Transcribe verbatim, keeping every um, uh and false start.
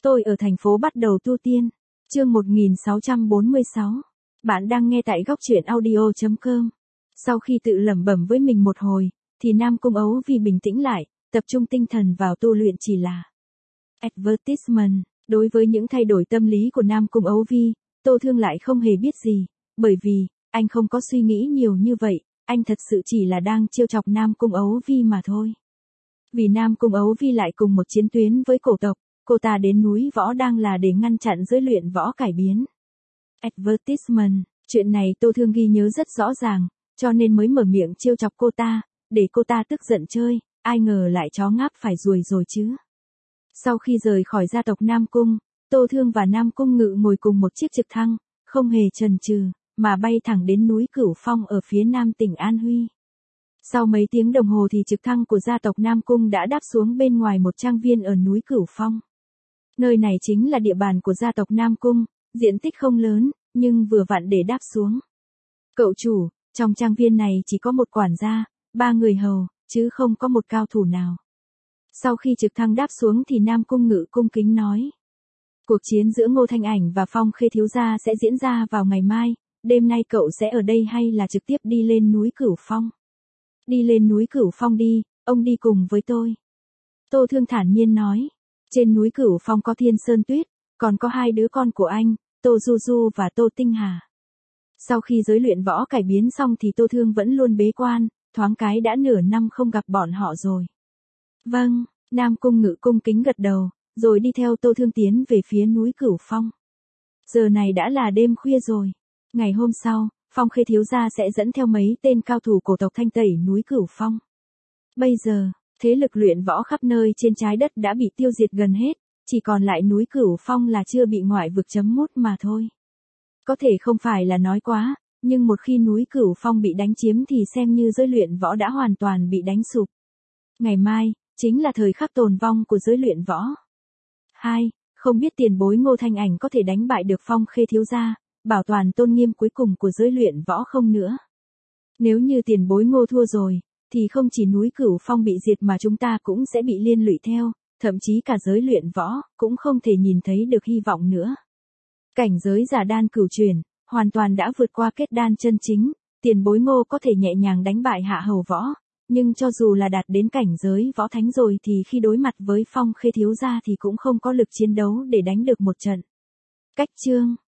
Tôi ở thành phố bắt đầu tu tiên. Chương một nghìn sáu trăm bốn mươi sáu. Bạn đang nghe tại góc truyện audio chấm com. Sau khi tự lẩm bẩm với mình một hồi, thì Nam Cung Ấu Vi bình tĩnh lại, tập trung tinh thần vào tu luyện chỉ là advertisement. Đối với những thay đổi tâm lý của Nam Cung Ấu Vi, Tô Thương lại không hề biết gì, bởi vì, anh không có suy nghĩ nhiều như vậy, anh thật sự chỉ là đang trêu chọc Nam Cung Ấu Vi mà thôi. Vì Nam Cung Ấu Vi lại cùng một chiến tuyến với cổ tộc, cô ta đến núi võ đang là để ngăn chặn giới luyện võ cải biến. Advertisement, chuyện này Tô Thương ghi nhớ rất rõ ràng, cho nên mới mở miệng trêu chọc cô ta, để cô ta tức giận chơi, ai ngờ lại chó ngáp phải ruồi rồi chứ. Sau khi rời khỏi gia tộc Nam Cung, Tô Thương và Nam Cung Ngự ngồi cùng một chiếc trực thăng, không hề chần chừ, mà bay thẳng đến núi Cửu Phong ở phía nam tỉnh An Huy. Sau mấy tiếng đồng hồ thì trực thăng của gia tộc Nam Cung đã đáp xuống bên ngoài một trang viên ở núi Cửu Phong. Nơi này chính là địa bàn của gia tộc Nam Cung, diện tích không lớn, nhưng vừa vặn để đáp xuống. Cậu chủ, trong trang viên này chỉ có một quản gia, ba người hầu, chứ không có một cao thủ nào. Sau khi trực thăng đáp xuống thì Nam Cung Ngự cung kính nói. Cuộc chiến giữa Ngô Thanh Ảnh và Phong Khê thiếu gia sẽ diễn ra vào ngày mai, đêm nay cậu sẽ ở đây hay là trực tiếp đi lên núi Cửu Phong? Đi lên núi Cửu Phong đi, ông đi cùng với tôi. Tô Thương thản nhiên nói. Trên núi Cửu Phong có Thiên Sơn Tuyết, còn có hai đứa con của anh, Tô Du Du và Tô Tinh Hà. Sau khi giới luyện võ cải biến xong thì Tô Thương vẫn luôn bế quan, thoáng cái đã nửa năm không gặp bọn họ rồi. Vâng, Nam Cung Ngự cung kính gật đầu, rồi đi theo Tô Thương tiến về phía núi Cửu Phong. Giờ này đã là đêm khuya rồi. Ngày hôm sau, Phong Khê thiếu gia sẽ dẫn theo mấy tên cao thủ cổ tộc thanh tẩy núi Cửu Phong. Bây giờ, thế lực luyện võ khắp nơi trên trái đất đã bị tiêu diệt gần hết, chỉ còn lại núi Cửu Phong là chưa bị ngoại vực chấm mút mà thôi. Có thể không phải là nói quá, nhưng một khi núi Cửu Phong bị đánh chiếm thì xem như giới luyện võ đã hoàn toàn bị đánh sụp. Ngày mai, chính là thời khắc tồn vong của giới luyện võ. Hai, không biết tiền bối Ngô Thanh Ảnh có thể đánh bại được Phong Khê thiếu gia, bảo toàn tôn nghiêm cuối cùng của giới luyện võ không nữa. Nếu như tiền bối Ngô thua rồi, thì không chỉ núi Cửu Phong bị diệt mà chúng ta cũng sẽ bị liên lụy theo, thậm chí cả giới luyện võ, cũng không thể nhìn thấy được hy vọng nữa. Cảnh giới giả đan cửu chuyển, hoàn toàn đã vượt qua kết đan chân chính, tiền bối Ngô có thể nhẹ nhàng đánh bại hạ hầu võ, nhưng cho dù là đạt đến cảnh giới võ thánh rồi thì khi đối mặt với Phong Khê thiếu gia thì cũng không có lực chiến đấu để đánh được một trận. Cách chương